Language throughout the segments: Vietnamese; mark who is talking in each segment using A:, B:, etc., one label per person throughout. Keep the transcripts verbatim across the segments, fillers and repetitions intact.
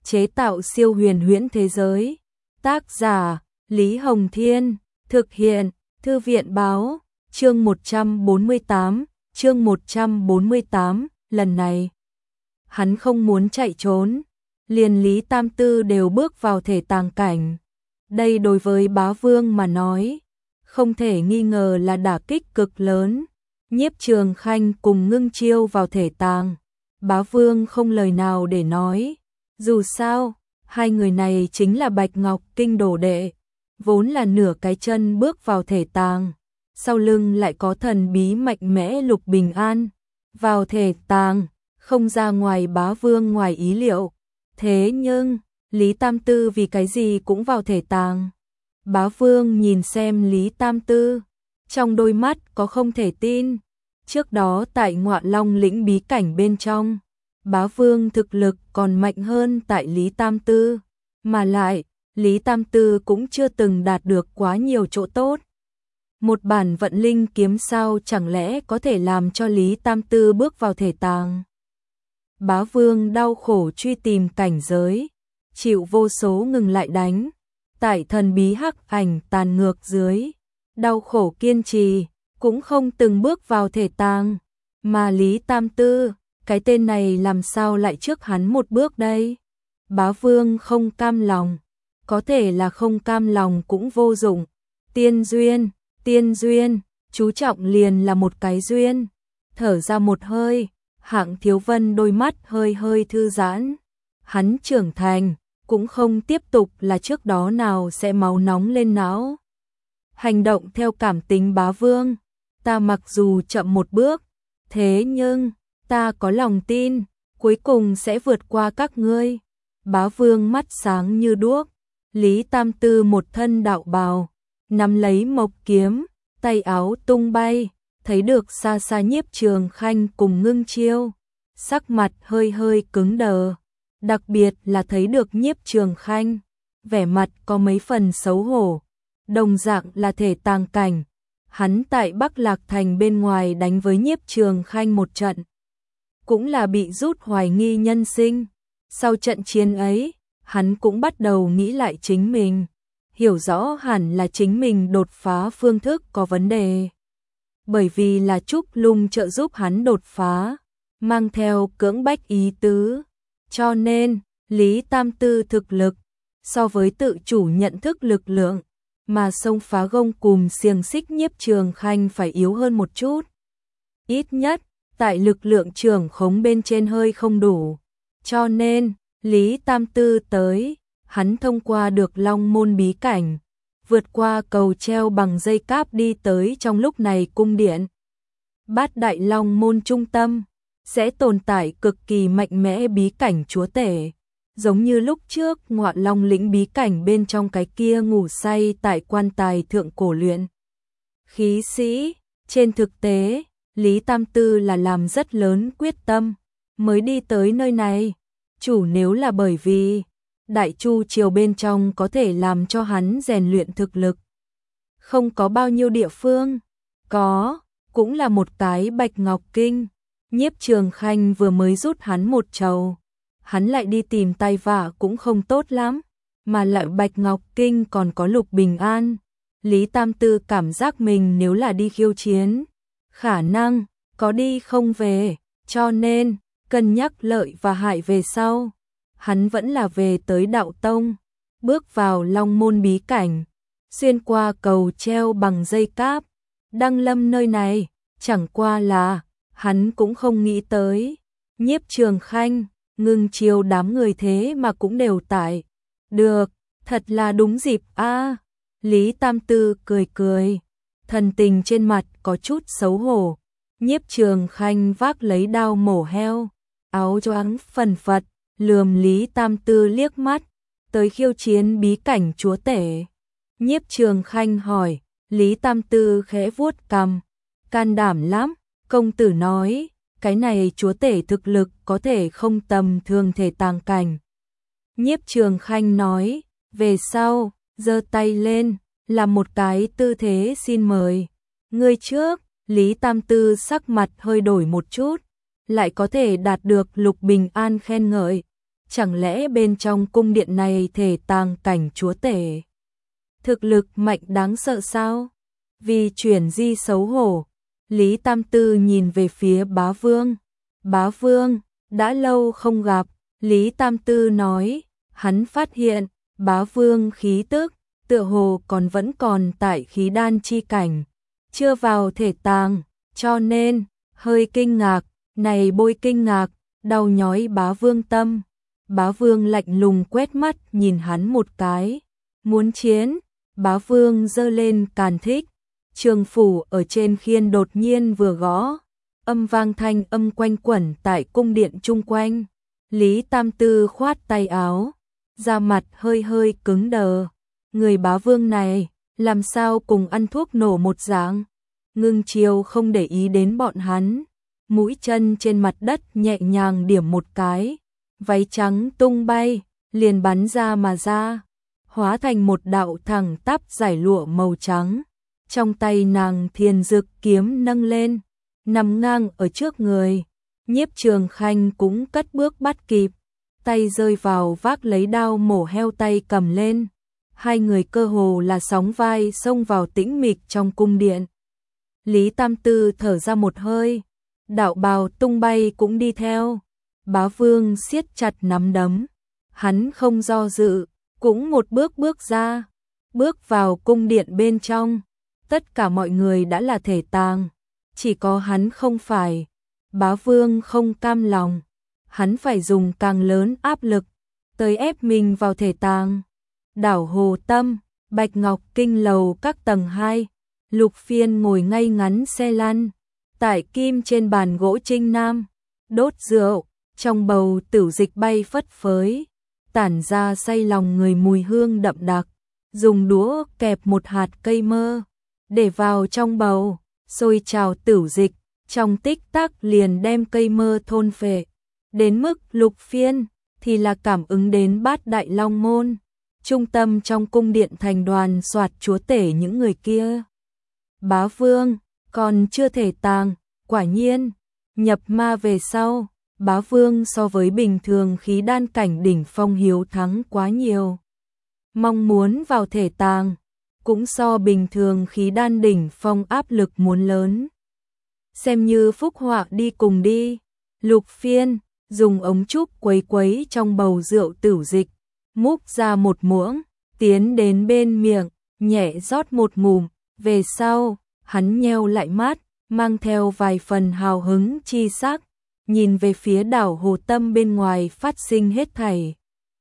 A: chế tạo siêu huyền huyễn thế giới. Tác giả, Lý Hồng Thiên, thực hiện, Thư viện Báo, chương một trăm bốn mươi tám, chương một trăm bốn mươi tám, lần này. Hắn không muốn chạy trốn, liền Lý Tam Tư đều bước vào thể tàng cảnh. Đây đối với Bá Vương mà nói, không thể nghi ngờ là đả kích cực lớn. Nhiếp Trường Khanh cùng Ngưng Chiêu vào thể tàng. Bá Vương không lời nào để nói. Dù sao, hai người này chính là Bạch Ngọc Kinh đồ đệ, vốn là nửa cái chân bước vào thể tàng. Sau lưng lại có thần bí mạnh mẽ Lục Bình An. Vào thể tàng, không ra ngoài Bá Vương ngoài ý liệu. Thế nhưng, Lý Tam Tư vì cái gì cũng vào thể tàng? Bá Vương nhìn xem Lý Tam Tư, trong đôi mắt có không thể tin. Trước đó tại Ngọa Long lĩnh bí cảnh bên trong, Bá Vương thực lực còn mạnh hơn tại Lý Tam Tư, mà lại, Lý Tam Tư cũng chưa từng đạt được quá nhiều chỗ tốt. Một bản vận linh kiếm sao chẳng lẽ có thể làm cho Lý Tam Tư bước vào thể tàng? Bá Vương đau khổ truy tìm cảnh giới, chịu vô số ngừng lại đánh, tại thần bí hắc ảnh tàn ngược dưới, đau khổ kiên trì, cũng không từng bước vào thể tàng, mà Lý Tam Tư, cái tên này làm sao lại trước hắn một bước đây? Bá Vương không cam lòng, có thể là không cam lòng cũng vô dụng. Tiên duyên, tiên duyên, chú trọng liền là một cái duyên. Thở ra một hơi, Hạng Thiếu Vân đôi mắt hơi hơi thư giãn. Hắn trưởng thành, cũng không tiếp tục là trước đó nào sẽ máu nóng lên não. Hành động theo cảm tính Bá Vương, ta mặc dù chậm một bước, thế nhưng, ta có lòng tin, cuối cùng sẽ vượt qua các ngươi. Bá Vương mắt sáng như đuốc, Lý Tam Tư một thân đạo bào, nắm lấy mộc kiếm, tay áo tung bay, thấy được xa xa Nhiếp Trường Khanh cùng Ngưng Chiêu, sắc mặt hơi hơi cứng đờ, đặc biệt là thấy được Nhiếp Trường Khanh, vẻ mặt có mấy phần xấu hổ, đồng dạng là thể tàng cảnh, hắn tại Bắc Lạc Thành bên ngoài đánh với Nhiếp Trường Khanh một trận, cũng là bị rút hoài nghi nhân sinh. Sau trận chiến ấy, hắn cũng bắt đầu nghĩ lại chính mình, hiểu rõ hẳn là chính mình đột phá phương thức có vấn đề. Bởi vì là Trúc Lung trợ giúp hắn đột phá, mang theo cưỡng bách ý tứ, cho nên Lý Tam Tư thực lực so với tự chủ nhận thức lực lượng mà xông phá gông cùm xiềng xích Nhiếp Trường Khanh phải yếu hơn một chút. Ít nhất, tại lực lượng trưởng khống bên trên hơi không đủ. Cho nên, Lý Tam Tư tới, hắn thông qua được Long Môn bí cảnh, vượt qua cầu treo bằng dây cáp đi tới trong lúc này cung điện. Bát Đại Long Môn trung tâm, sẽ tồn tại cực kỳ mạnh mẽ bí cảnh chúa tể, giống như lúc trước Ngọa Long lĩnh bí cảnh bên trong cái kia ngủ say tại quan tài thượng cổ luyện. Khí sĩ, trên thực tế, Lý Tam Tư là làm rất lớn quyết tâm, mới đi tới nơi này, chủ nếu là bởi vì Đại Chu triều bên trong có thể làm cho hắn rèn luyện thực lực. Không có bao nhiêu địa phương, có, cũng là một cái Bạch Ngọc Kinh, Nhiếp Trường Khanh vừa mới rút hắn một trầu, hắn lại đi tìm tai vạ cũng không tốt lắm, mà lại Bạch Ngọc Kinh còn có Lục Bình An. Lý Tam Tư cảm giác mình nếu là đi khiêu chiến, khả năng có đi không về, cho nên cân nhắc lợi và hại về sau, hắn vẫn là về tới Đạo Tông, bước vào Long Môn bí cảnh, xuyên qua cầu treo bằng dây cáp, đăng lâm nơi này, chẳng qua là hắn cũng không nghĩ tới, Nhiếp Trường Khanh, Ngưng Chiêu đám người thế mà cũng đều tại. Được, thật là đúng dịp a. À, Lý Tam Tư cười cười, thần tình trên mặt có chút xấu hổ. Nhiếp Trường Khanh vác lấy dao mổ heo, áo choàng phần phật, lườm Lý Tam Tư liếc mắt, tới khiêu chiến bí cảnh chúa tể. Nhiếp Trường Khanh hỏi, Lý Tam Tư khẽ vuốt cằm, can đảm lắm, công tử nói, cái này chúa tể thực lực có thể không tầm thường thể tàng cảnh. Nhiếp Trường Khanh nói, về sau, giơ tay lên, làm một cái tư thế xin mời. Ngươi trước, Lý Tam Tư sắc mặt hơi đổi một chút, lại có thể đạt được Lục Bình An khen ngợi. chẳng lẽ bên trong cung điện này thể tàng cảnh chúa tể? Thực lực mạnh đáng sợ sao? Vì chuyển di xấu hổ, Lý Tam Tư nhìn về phía bá vương. Bá vương, đã lâu không gặp, Lý Tam Tư nói, hắn phát hiện, bá vương khí tức, tựa hồ còn vẫn còn tại khí đan chi cảnh, chưa vào thể tàng, cho nên, hơi kinh ngạc, này bôi kinh ngạc, đau nhói bá vương tâm. Bá vương lạnh lùng quét mắt nhìn hắn một cái, muốn chiến, bá vương giơ lên càn thích, trường phủ ở trên khiên đột nhiên vừa gõ, âm vang thanh âm quanh quẩn tại cung điện chung quanh. Lý Tam Tư khoát tay áo, da mặt hơi hơi cứng đờ, người bá vương này, làm sao cùng ăn thuốc nổ một dạng. Ngưng Chiêu không để ý đến bọn hắn, mũi chân trên mặt đất nhẹ nhàng điểm một cái, váy trắng tung bay, liền bắn ra mà ra, hóa thành một đạo thẳng tắp giải lụa màu trắng. Trong tay nàng Thiên Dực kiếm nâng lên, nằm ngang ở trước người. Nhiếp Trường Khanh cũng cất bước bắt kịp, tay rơi vào vác lấy đao mổ heo tay cầm lên. Hai người cơ hồ là sóng vai xông vào tĩnh mịch trong cung điện. Lý Tam Tư thở ra một hơi, đạo bào tung bay cũng đi theo. Bá vương siết chặt nắm đấm, hắn không do dự, cũng một bước bước ra, bước vào cung điện bên trong. Tất cả mọi người đã là thể tàng, chỉ có hắn không phải. Bá vương không cam lòng, hắn phải dùng càng lớn áp lực, tới ép mình vào thể tàng. Đảo Hồ Tâm, Bạch Ngọc Kinh lầu các tầng hai, Lục Phiên ngồi ngay ngắn xe lăn, tại kim trên bàn gỗ trinh nam, đốt rượu, trong bầu tửu dịch bay phất phới, tản ra say lòng người mùi hương đậm đặc, dùng đũa kẹp một hạt cây mơ, để vào trong bầu, sôi trào tửu dịch, trong tích tắc liền đem cây mơ thôn phệ. Đến mức Lục Phiên thì là cảm ứng đến Bát Đại Long Môn, trung tâm trong cung điện thành đoàn soạt chúa tể những người kia. Bá vương, còn chưa thể tàng, quả nhiên, nhập ma về sau, bá vương so với bình thường khí đan cảnh đỉnh phong hiếu thắng quá nhiều. Mong muốn vào thể tàng, cũng so bình thường khí đan đỉnh phong áp lực muốn lớn. Xem như phúc họa đi cùng đi. Lục Phiên dùng ống trúc quấy quấy trong bầu rượu tửu dịch, múc ra một muỗng, tiến đến bên miệng, nhẹ rót một ngụm. Về sau, hắn nheo lại mắt, mang theo vài phần hào hứng chi sắc, nhìn về phía đảo Hồ Tâm bên ngoài phát sinh hết thảy.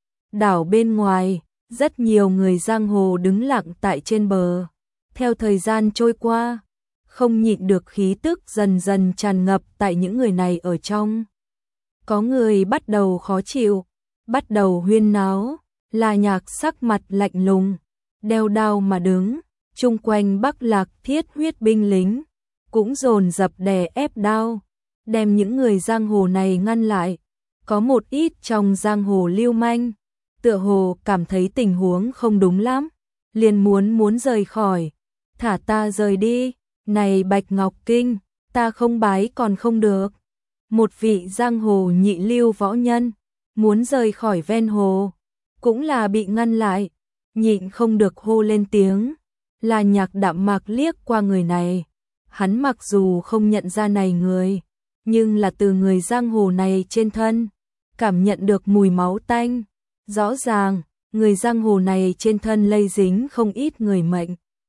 A: Đảo bên ngoài, rất nhiều người giang hồ đứng lặng tại trên bờ. Theo thời gian trôi qua, không nhịn được khí tức dần dần tràn ngập tại những người này ở trong. Có người bắt đầu khó chịu, bắt đầu huyên náo, La Nhạc sắc mặt lạnh lùng, đeo đao mà đứng, chung quanh Bắc Lạc thiết huyết binh lính, cũng dồn dập đè ép đao, đem những người giang hồ này ngăn lại. Có một ít trong giang hồ lưu manh, tựa hồ cảm thấy tình huống không đúng lắm, liền muốn muốn rời khỏi. Thả ta rời đi, này Bạch Ngọc Kinh, ta không bái còn không được. Một vị giang hồ nhị lưu võ nhân, muốn rời khỏi ven hồ, cũng là bị ngăn lại, nhịn không được hô lên tiếng. La Nhạc đạm mạc liếc qua người này, hắn mặc dù không nhận ra này người, nhưng là từ người giang hồ này trên thân, cảm nhận được mùi máu tanh. Rõ ràng, người giang hồ này trên thân lây dính không ít người mệnh,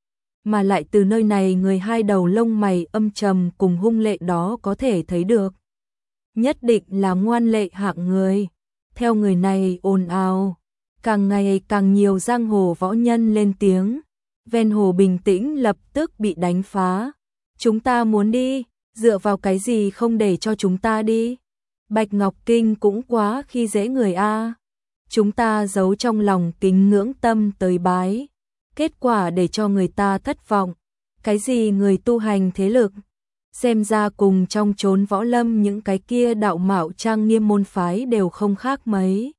A: mà lại từ nơi này người hai đầu lông mày âm trầm cùng hung lệ đó có thể thấy được. Nhất định là ngoan lệ hạng người. Theo người này ồn ào, càng ngày càng nhiều giang hồ võ nhân lên tiếng. Ven hồ bình tĩnh lập tức bị đánh phá. Chúng ta muốn đi, dựa vào cái gì không để cho chúng ta đi? Bạch Ngọc Kinh cũng quá khi dễ người a. Chúng ta giấu trong lòng kính ngưỡng tâm tới bái, kết quả để cho người ta thất vọng. Cái gì người tu hành thế lực, xem ra cùng trong chốn võ lâm những cái kia đạo mạo trang nghiêm môn phái đều không khác mấy.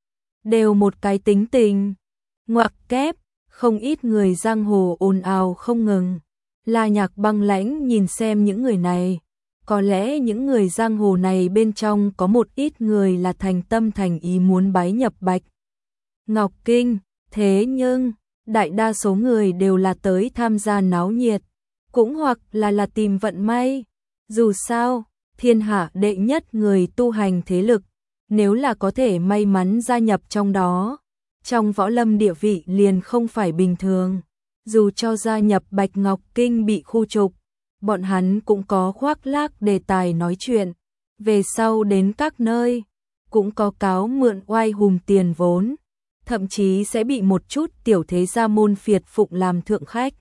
A: Đều một cái tính tình, ngoặc kép, không ít người giang hồ ồn ào không ngừng. La Nhạc băng lãnh nhìn xem những người này, Có lẽ những người giang hồ này bên trong có một ít người là thành tâm thành ý muốn bái nhập Bạch Ngọc Kinh, thế nhưng đại đa số người đều là tới tham gia náo nhiệt, cũng hoặc là là tìm vận may. Dù sao, thiên hạ đệ nhất người tu hành thế lực, nếu là có thể may mắn gia nhập trong đó, trong võ lâm địa vị liền không phải bình thường. Dù cho gia nhập Bạch Ngọc Kinh bị khu trục, bọn hắn cũng có khoác lác đề tài nói chuyện, về sau đến các nơi, cũng có cáo mượn oai hùng tiền vốn, thậm chí sẽ bị một chút tiểu thế gia môn phiệt phụng làm thượng khách.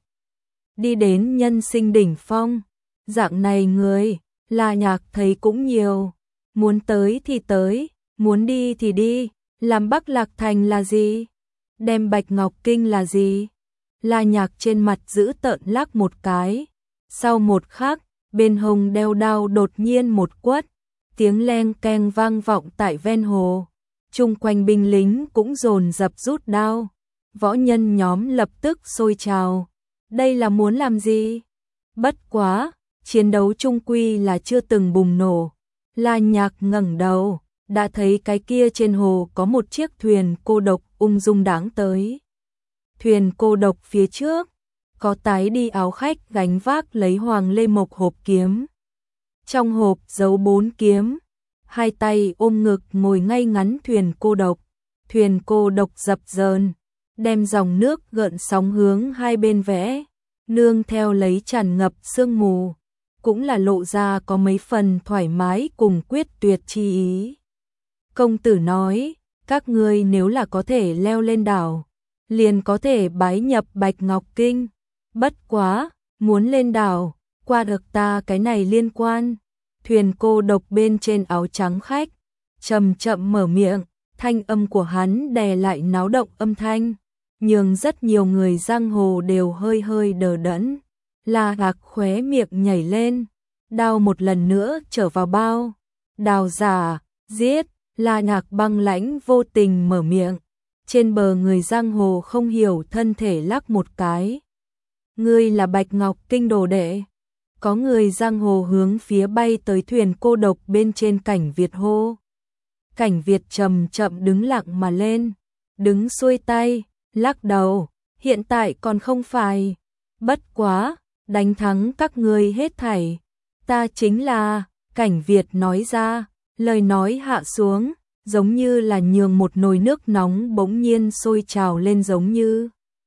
A: Đi đến nhân sinh đỉnh phong, dạng này người, La Nhạc thấy cũng nhiều, muốn tới thì tới, muốn đi thì đi, làm Bắc Lạc Thành là gì? Đem Bạch Ngọc Kinh là gì? La Nhạc trên mặt giữ tợn lắc một cái, sau một khắc, bên hông đeo đao đột nhiên một quất, tiếng leng keng vang vọng tại ven hồ, chung quanh binh lính cũng dồn dập rút đao, võ nhân nhóm lập tức sôi trào, đây là muốn làm gì? Bất quá, chiến đấu chung quy là chưa từng bùng nổ. La Nhạc ngẩng đầu, đã thấy cái kia trên hồ có một chiếc thuyền cô độc ung dung đáng tới. Thuyền cô độc phía trước, có tái đi áo khách gánh vác lấy hoàng lê mộc hộp kiếm. Trong hộp giấu bốn kiếm, hai tay ôm ngực ngồi ngay ngắn thuyền cô độc. Thuyền cô độc dập dờn, đem dòng nước gợn sóng hướng hai bên vẽ, nương theo lấy tràn ngập sương mù, cũng là lộ ra có mấy phần thoải mái cùng quyết tuyệt chi ý. Công tử nói, các ngươi nếu là có thể leo lên đảo, liền có thể bái nhập Bạch Ngọc Kinh. Bất quá, muốn lên đảo, qua được ta cái này liên quan. Thuyền cô độc bên trên áo trắng khách, chậm chậm mở miệng, thanh âm của hắn đè lại náo động âm thanh, nhưng rất nhiều người giang hồ đều hơi hơi đờ đẫn. La Hạc khóe miệng nhảy lên, đao một lần nữa trở vào bao. Đào giả, giết, La Hạc băng lãnh vô tình mở miệng. Trên bờ người giang hồ không hiểu thân thể lắc một cái. Ngươi là Bạch Ngọc Kinh đồ đệ. Có người giang hồ hướng phía bay tới thuyền cô độc bên trên Cảnh Việt hô. Cảnh Việt chậm chậm đứng lặng mà lên, đứng xuôi tay, lắc đầu, hiện tại còn không phải. Bất quá, đánh thắng các ngươi hết thảy. Ta chính là, Cảnh Việt nói ra, lời nói hạ xuống, giống như là nhường một nồi nước nóng bỗng nhiên sôi trào lên giống như.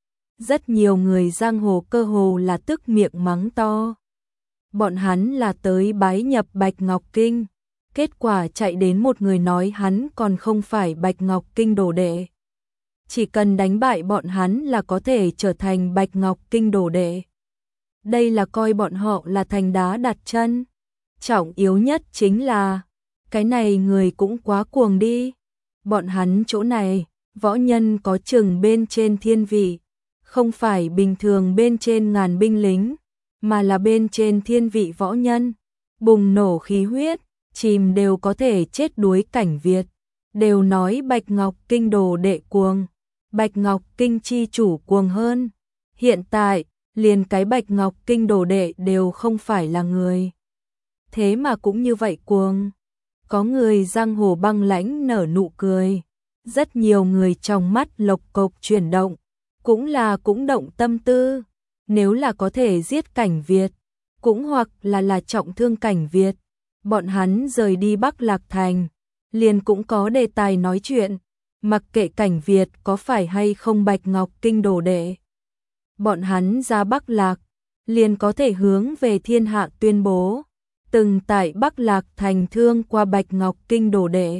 A: Rất nhiều người giang hồ cơ hồ là tức miệng mắng to. Bọn hắn là tới bái nhập Bạch Ngọc Kinh, kết quả chạy đến một người nói hắn còn không phải Bạch Ngọc Kinh đồ đệ. Chỉ cần đánh bại bọn hắn là có thể trở thành Bạch Ngọc Kinh đồ đệ. Đây là coi bọn họ là thành đá đặt chân. Trọng yếu nhất chính là, cái này người cũng quá cuồng đi. Bọn hắn chỗ này, võ nhân có chừng bên trên thiên vị, không phải bình thường bên trên ngàn binh lính, mà là bên trên thiên vị võ nhân. Bùng nổ khí huyết, chìm đều có thể chết đuối Cảnh Việt. Đều nói Bạch Ngọc Kinh đồ đệ cuồng, Bạch Ngọc Kinh chi chủ cuồng hơn. Hiện tại, liền cái Bạch Ngọc Kinh đồ đệ đều không phải là người. Thế mà cũng như vậy cuồng. Có người giang hồ băng lãnh nở nụ cười. Rất nhiều người trong mắt lộc cộc chuyển động, cũng là cũng động tâm tư. Nếu là có thể giết Cảnh Việt, cũng hoặc là là trọng thương Cảnh Việt, bọn hắn rời đi Bắc Lạc Thành, liền cũng có đề tài nói chuyện, mặc kệ Cảnh Việt có phải hay không Bạch Ngọc Kinh đồ đệ. Bọn hắn ra Bắc Lạc, liền có thể hướng về thiên hạ tuyên bố, từng tại Bắc Lạc Thành thương qua Bạch Ngọc Kinh đồ đệ.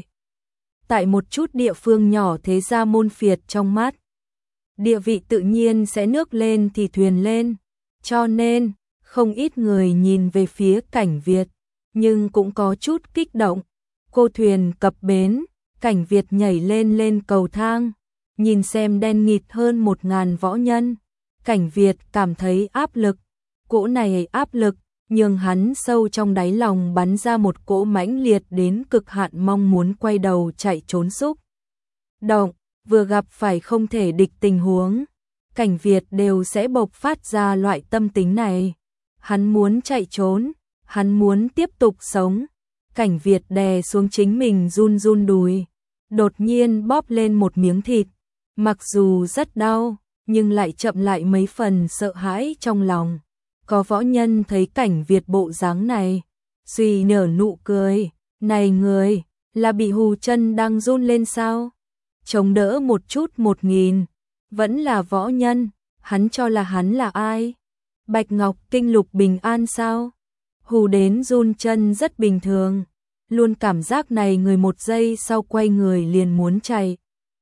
A: Tại một chút địa phương nhỏ thế gia môn phiệt trong mắt, địa vị tự nhiên sẽ nước lên thì thuyền lên, cho nên không ít người nhìn về phía Cảnh Việt, nhưng cũng có chút kích động. Cô thuyền cập bến, Cảnh Việt nhảy lên lên cầu thang, nhìn xem đen nghịt hơn một ngàn võ nhân. Cảnh Việt cảm thấy áp lực, cỗ này áp lực, nhưng hắn sâu trong đáy lòng bắn ra một cỗ mãnh liệt đến cực hạn mong muốn quay đầu chạy trốn xúc động. Vừa gặp phải không thể địch tình huống, Cảnh Việt đều sẽ bộc phát ra loại tâm tính này. Hắn muốn chạy trốn, hắn muốn tiếp tục sống. Cảnh Việt đè xuống chính mình run run đùi, đột nhiên bóp lên một miếng thịt, mặc dù rất đau, nhưng lại chậm lại mấy phần sợ hãi trong lòng. Có võ nhân thấy Cảnh Việt bộ dáng này, suy nở nụ cười, này người, là bị hù chân đang run lên sao? Chống đỡ một chút một nghìn, vẫn là võ nhân, hắn cho là hắn là ai? Bạch Ngọc Kinh Lục bình an sao? Hù đến run chân rất bình thường, luôn cảm giác này người một giây sau quay người liền muốn chạy.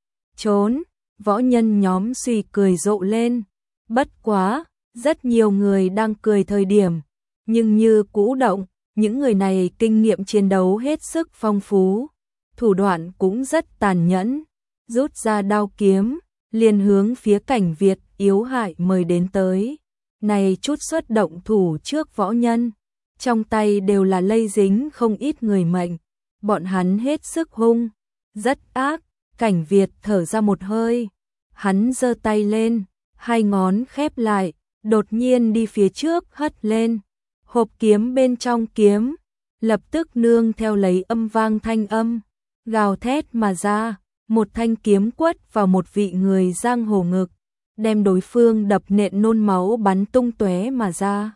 A: Trốn, võ nhân nhóm suy cười rộ lên, bất quá, rất nhiều người đang cười thời điểm, nhưng như cũ động, những người này kinh nghiệm chiến đấu hết sức phong phú, thủ đoạn cũng rất tàn nhẫn, rút ra đao kiếm, liền hướng phía Cảnh Việt yếu hại mời đến tới. Này chút xuất động thủ trước võ nhân, trong tay đều là lây dính không ít người mệnh, bọn hắn hết sức hung, rất ác. Cảnh Việt thở ra một hơi, hắn giơ tay lên, hai ngón khép lại, đột nhiên đi phía trước hất lên, hộp kiếm bên trong kiếm, lập tức nương theo lấy âm vang thanh âm, gào thét mà ra, một thanh kiếm quất vào một vị người giang hồ ngực, đem đối phương đập nện nôn máu bắn tung tóe mà ra.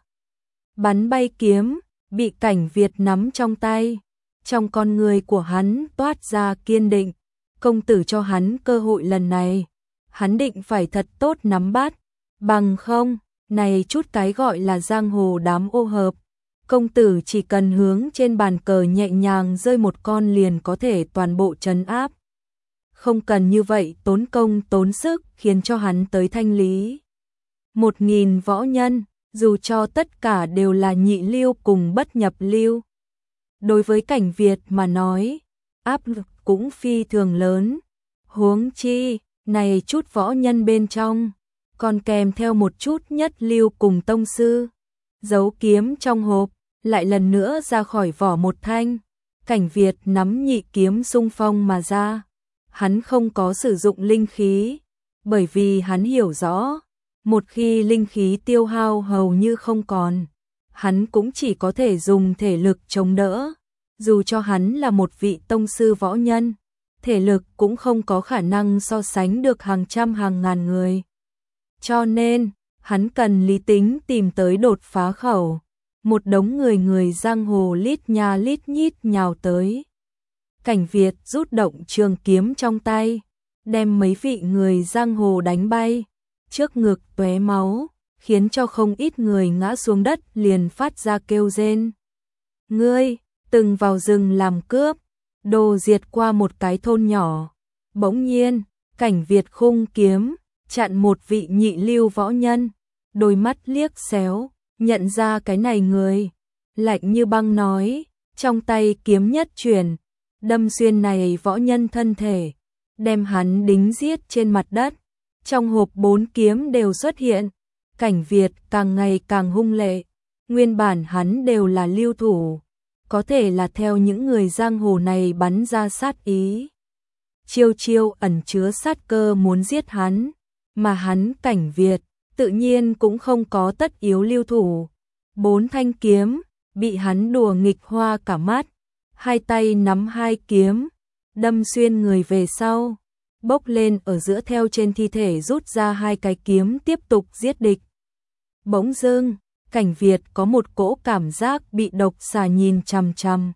A: Bắn bay kiếm, bị Cảnh Việt nắm trong tay, trong con người của hắn toát ra kiên định, công tử cho hắn cơ hội lần này, hắn định phải thật tốt nắm bắt, bằng không, này chút cái gọi là giang hồ đám ô hợp, công tử chỉ cần hướng trên bàn cờ nhẹ nhàng rơi một con liền có thể toàn bộ trấn áp. Không cần như vậy tốn công tốn sức khiến cho hắn tới thanh lý. Một nghìn võ nhân, dù cho tất cả đều là nhị lưu cùng bất nhập lưu. Đối với Cảnh Việt mà nói, áp lực cũng phi thường lớn. Huống chi, này chút võ nhân bên trong, còn kèm theo một chút nhất lưu cùng tông sư. Giấu kiếm trong hộp, lại lần nữa ra khỏi vỏ một thanh. Cảnh Việt nắm nhị kiếm xung phong mà ra. Hắn không có sử dụng linh khí, bởi vì hắn hiểu rõ, một khi linh khí tiêu hao hầu như không còn, hắn cũng chỉ có thể dùng thể lực chống đỡ. Dù cho hắn là một vị tông sư võ nhân, thể lực cũng không có khả năng so sánh được hàng trăm hàng ngàn người. Cho nên, hắn cần lý tính tìm tới đột phá khẩu. Một đống người người giang hồ lít nha lít nhít nhào tới. Cảnh Việt rút động trường kiếm trong tay, đem mấy vị người giang hồ đánh bay, trước ngực tóe máu, khiến cho không ít người ngã xuống đất liền phát ra kêu rên. Ngươi, từng vào rừng làm cướp, đồ diệt qua một cái thôn nhỏ. Bỗng nhiên, Cảnh Việt khung kiếm, chặn một vị nhị lưu võ nhân, đôi mắt liếc xéo, nhận ra cái này người, lạnh như băng nói, trong tay kiếm nhất chuyển, đâm xuyên này võ nhân thân thể, đem hắn đính giết trên mặt đất. Trong hộp bốn kiếm đều xuất hiện, Cảnh Việt càng ngày càng hung lệ, nguyên bản hắn đều là lưu thủ, có thể là theo những người giang hồ này bắn ra sát ý. Chiêu chiêu ẩn chứa sát cơ muốn giết hắn, mà hắn Cảnh Việt tự nhiên cũng không có tất yếu lưu thủ. Bốn thanh kiếm, bị hắn đùa nghịch hoa cả mắt, hai tay nắm hai kiếm, đâm xuyên người về sau, bốc lên ở giữa theo trên thi thể rút ra hai cái kiếm tiếp tục giết địch. Bỗng dưng, Cảnh Việt có một cỗ cảm giác bị độc xà nhìn chằm chằm.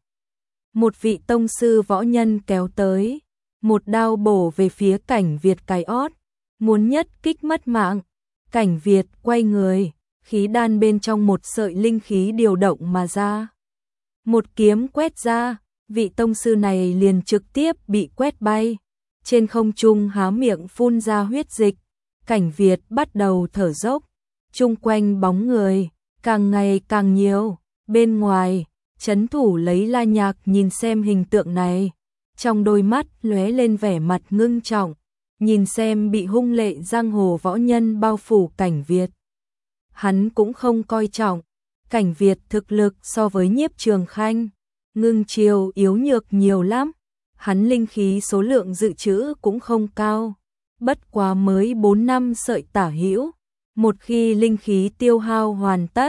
A: Một vị tông sư võ nhân kéo tới, một đao bổ về phía Cảnh Việt cái ót, muốn nhất kích mất mạng. Cảnh Việt quay người, khí đan bên trong một sợi linh khí điều động mà ra. Một kiếm quét ra, vị tông sư này liền trực tiếp bị quét bay. Trên không trung há miệng phun ra huyết dịch, Cảnh Việt bắt đầu thở dốc, chung quanh bóng người, càng ngày càng nhiều, bên ngoài, trấn thủ lấy La Nhạc nhìn xem hình tượng này, trong đôi mắt lóe lên vẻ mặt ngưng trọng, nhìn xem bị hung lệ giang hồ võ nhân bao phủ Cảnh Việt. Hắn cũng không coi trọng, Cảnh Việt thực lực so với Nhiếp Trường Khanh, Ngưng Chiêu yếu nhược nhiều lắm. Hắn linh khí số lượng dự trữ cũng không cao, bất quá mới bốn năm sợi tả hữu, một khi linh khí tiêu hao hoàn tất,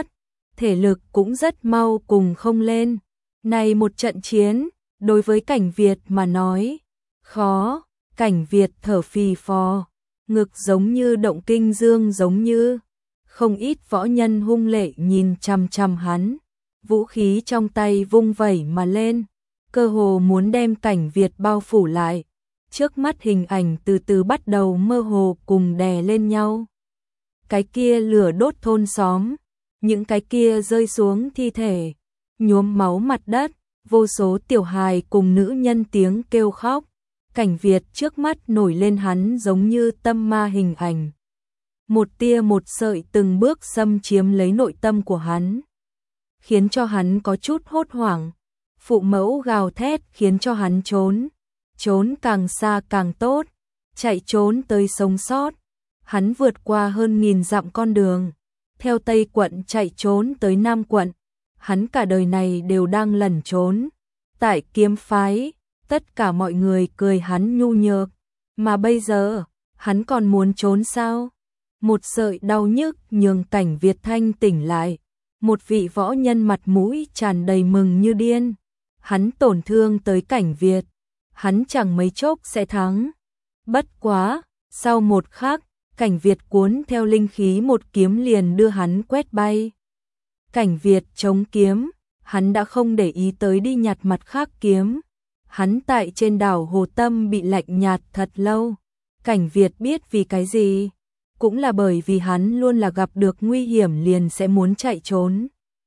A: thể lực cũng rất mau cùng không lên. Này một trận chiến, đối với Cảnh Việt mà nói, khó. Cảnh Việt thở phì phò, ngực giống như động kinh dương giống như. Không ít võ nhân hung lệ nhìn chằm chằm hắn, vũ khí trong tay vung vẩy mà lên, cơ hồ muốn đem Cảnh Việt bao phủ lại. Trước mắt hình ảnh từ từ bắt đầu mơ hồ cùng đè lên nhau. Cái kia lửa đốt thôn xóm, những cái kia rơi xuống thi thể, nhuốm máu mặt đất, vô số tiểu hài cùng nữ nhân tiếng kêu khóc. Cảnh Việt trước mắt nổi lên hắn giống như tâm ma hình ảnh. Một tia một sợi từng bước xâm chiếm lấy nội tâm của hắn, khiến cho hắn có chút hốt hoảng. Phụ mẫu gào thét khiến cho hắn trốn, trốn càng xa càng tốt, chạy trốn tới sống sót. Hắn vượt qua hơn nghìn dặm con đường, theo Tây quận chạy trốn tới Nam quận. Hắn cả đời này đều đang lẩn trốn. Tại kiếm phái, tất cả mọi người cười hắn nhu nhược, mà bây giờ, hắn còn muốn trốn sao? Một sợi đau nhức nhường Cảnh Việt thanh tỉnh lại, một vị võ nhân mặt mũi tràn đầy mừng như điên. Hắn tổn thương tới Cảnh Việt, hắn chẳng mấy chốc sẽ thắng. Bất quá, sau một khắc, Cảnh Việt cuốn theo linh khí một kiếm liền đưa hắn quét bay. Cảnh Việt chống kiếm, hắn đã không để ý tới đi nhặt mặt khác kiếm. Hắn tại trên đảo Hồ Tâm bị lạnh nhạt thật lâu. Cảnh Việt biết vì cái gì? Cũng là bởi vì hắn luôn là gặp được nguy hiểm liền sẽ muốn chạy trốn.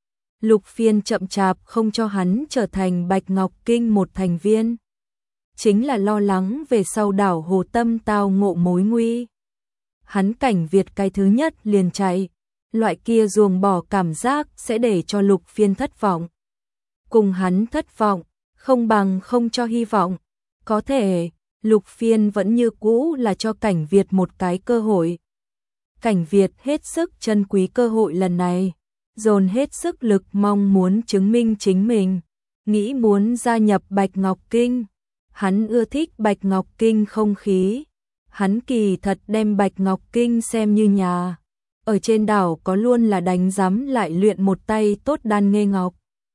A: Lục Phiên chậm chạp không cho hắn trở thành Bạch Ngọc Kinh một thành viên, chính là lo lắng về sau đảo Hồ Tâm tao ngộ mối nguy. Hắn Cảnh Việt cái thứ nhất liền chạy, loại kia ruồng bỏ cảm giác sẽ để cho Lục Phiên thất vọng. Cùng hắn thất vọng, không bằng không cho hy vọng. Có thể, Lục Phiên vẫn như cũ là cho Cảnh Việt một cái cơ hội. Cảnh Việt hết sức trân quý cơ hội lần này, dồn hết sức lực mong muốn chứng minh chính mình, nghĩ muốn gia nhập Bạch Ngọc Kinh. Hắn ưa thích Bạch Ngọc Kinh không khí, hắn kỳ thật đem Bạch Ngọc Kinh xem như nhà. Ở trên đảo có luôn là đánh giám lại luyện một tay tốt đan nghê ngọc.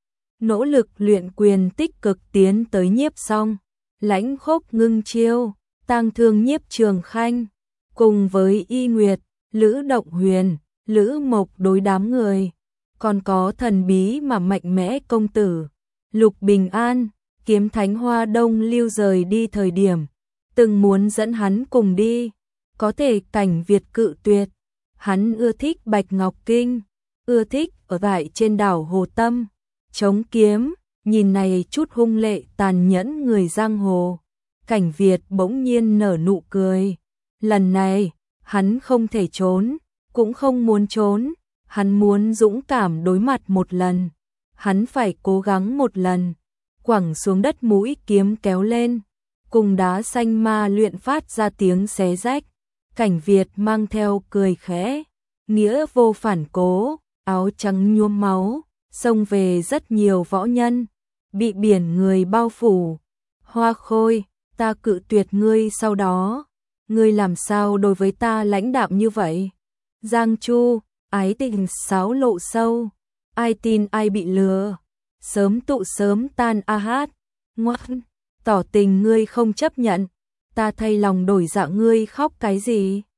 A: Nỗ lực luyện quyền tích cực tiến tới Nhiếp Song, Lãnh Khốc ngưng chiêu, Tang Thương Nhiếp Trường Khanh, cùng với Y Nguyệt, Lữ Động Huyền, Lữ Mộc đối đám người, còn có thần bí mà mạnh mẽ công tử, Lục Bình An. Kiếm Thánh Hoa Đông Lưu rời đi thời điểm, từng muốn dẫn hắn cùng đi, có thể Cảnh Việt cự tuyệt. Hắn ưa thích Bạch Ngọc Kinh, ưa thích ở tại trên đảo Hồ Tâm, chống kiếm, nhìn này chút hung lệ tàn nhẫn người giang hồ. Cảnh Việt bỗng nhiên nở nụ cười. Lần này, hắn không thể trốn, cũng không muốn trốn, hắn muốn dũng cảm đối mặt một lần. Hắn phải cố gắng một lần. Quẳng xuống đất mũi kiếm kéo lên, cùng đá xanh ma luyện phát ra tiếng xé rách. Cảnh Việt mang theo cười khẽ, nghĩa vô phản cố, áo trắng nhuốm máu, xông về rất nhiều võ nhân, bị biển người bao phủ. Hoa Khôi, ta cự tuyệt ngươi sau đó, ngươi làm sao đối với ta lãnh đạm như vậy? Giang Chu, ái tình sáo lộ sâu, ai tin ai bị lừa. Sớm tụ sớm tan a hát, ngoan, tỏ tình ngươi không chấp nhận, ta thay lòng đổi dạ ngươi khóc cái gì?